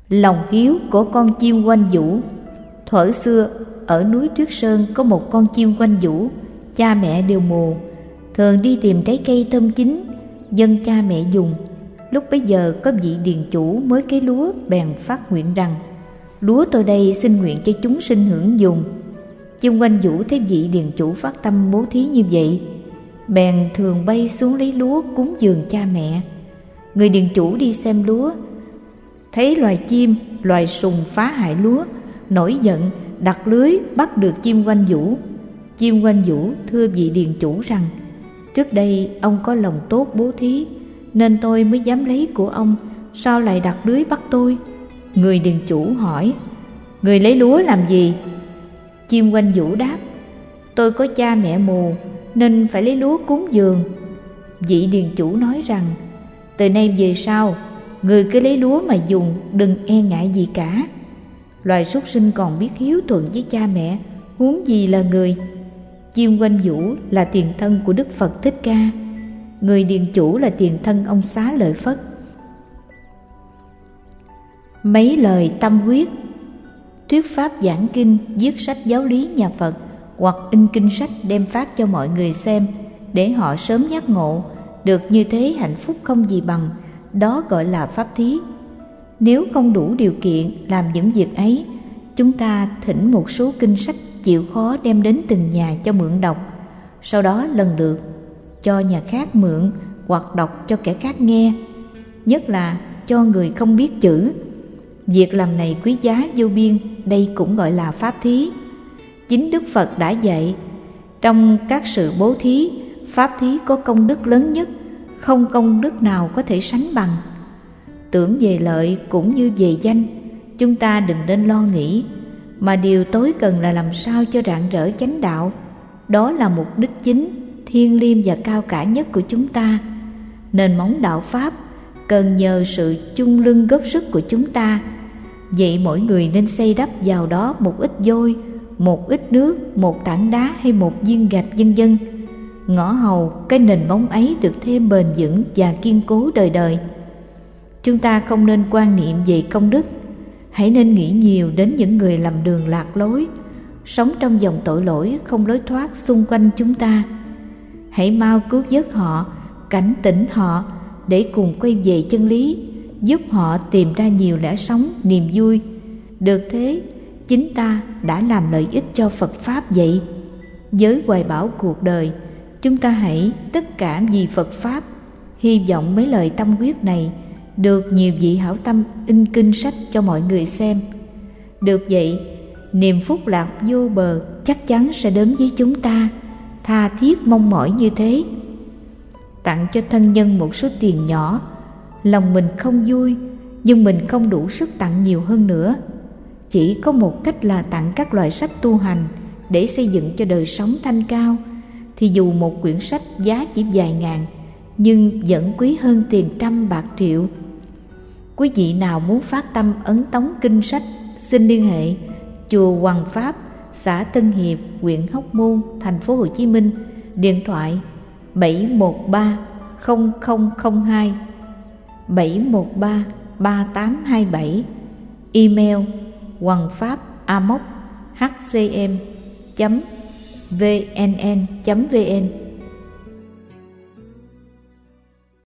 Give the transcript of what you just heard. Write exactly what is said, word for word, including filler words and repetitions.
Lòng hiếu của con chim oanh vũ. Thuở xưa ở núi Tuyết Sơn có một con chim oanh vũ, cha mẹ đều mù, thường đi tìm trái cây thơm chín dâng cha mẹ dùng. Lúc bấy giờ có vị điền chủ mới cấy lúa, bèn phát nguyện rằng: lúa tôi đây xin nguyện cho chúng sinh hưởng dùng. Chim oanh vũ thấy vị điền chủ phát tâm bố thí như vậy, bèn thường bay xuống lấy lúa cúng dường cha mẹ. Người điền chủ đi xem lúa, thấy loài chim, loài sùng phá hại lúa, nổi giận đặt lưới bắt được chim oanh vũ. Chim oanh vũ thưa vị điền chủ rằng: trước đây ông có lòng tốt bố thí, nên tôi mới dám lấy của ông, sao lại đặt lưới bắt tôi? Người điền chủ hỏi: người lấy lúa làm gì? Chim oanh vũ đáp: tôi có cha mẹ mù nên phải lấy lúa cúng dường. Vị điền chủ nói rằng: từ nay về sau, người cứ lấy lúa mà dùng, đừng e ngại gì cả. Loài súc sinh còn biết hiếu thuận với cha mẹ, huống gì là người. Chim oanh vũ là tiền thân của Đức Phật Thích Ca, người điền chủ là tiền thân ông Xá Lợi Phất. Mấy lời tâm huyết. Thuyết pháp giảng kinh, viết sách giáo lý nhà Phật hoặc in kinh sách đem phát cho mọi người xem, để họ sớm giác ngộ. Được như thế hạnh phúc không gì bằng, đó gọi là pháp thí. Nếu không đủ điều kiện làm những việc ấy, chúng ta thỉnh một số kinh sách chịu khó đem đến từng nhà cho mượn đọc, sau đó lần lượt cho nhà khác mượn hoặc đọc cho kẻ khác nghe, nhất là cho người không biết chữ. Việc làm này quý giá vô biên, đây cũng gọi là pháp thí. Chính Đức Phật đã dạy, trong các sự bố thí, pháp thí có công đức lớn nhất, không công đức nào có thể sánh bằng. Tưởng về lợi cũng như về danh, chúng ta đừng nên lo nghĩ, mà điều tối cần là làm sao cho rạng rỡ chánh đạo. Đó là mục đích chính, thiêng liêng và cao cả nhất của chúng ta. Nền móng đạo pháp cần nhờ sự chung lưng góp sức của chúng ta. Vậy mỗi người nên xây đắp vào đó một ít vôi, một ít nước, một tảng đá hay một viên gạch vân vân. Ngõ hầu cái nền móng ấy được thêm bền vững và kiên cố đời đời. Chúng ta không nên quan niệm về công đức, hãy nên nghĩ nhiều đến những người lầm đường lạc lối, sống trong dòng tội lỗi không lối thoát xung quanh chúng ta. Hãy mau cứu vớt họ, cảnh tỉnh họ để cùng quay về chân lý, giúp họ tìm ra nhiều lẽ sống, niềm vui. Được thế, chính ta đã làm lợi ích cho Phật Pháp vậy. Với hoài bão cuộc đời, chúng ta hãy tất cả vì Phật Pháp. Hy vọng mấy lời tâm huyết này được nhiều vị hảo tâm in kinh sách cho mọi người xem. Được vậy, niềm phúc lạc vô bờ chắc chắn sẽ đến với chúng ta. Tha thiết mong mỏi như thế. Tặng cho thân nhân một số tiền nhỏ, lòng mình không vui, nhưng mình không đủ sức tặng nhiều hơn nữa. Chỉ có một cách là tặng các loại sách tu hành để xây dựng cho đời sống thanh cao. Thì dù một quyển sách giá chỉ vài ngàn, nhưng vẫn quý hơn tiền trăm bạc triệu. Quý vị nào muốn phát tâm ấn tống kinh sách, xin liên hệ chùa Hoằng Pháp, xã Tân Hiệp, huyện Hóc Môn, thành phố Hồ Chí Minh. Điện thoại bảy một ba không không không hai, bảy một ba ba tám hai bảy. Email hoằng pháp a m o c h c m chấm v n n chấm v n.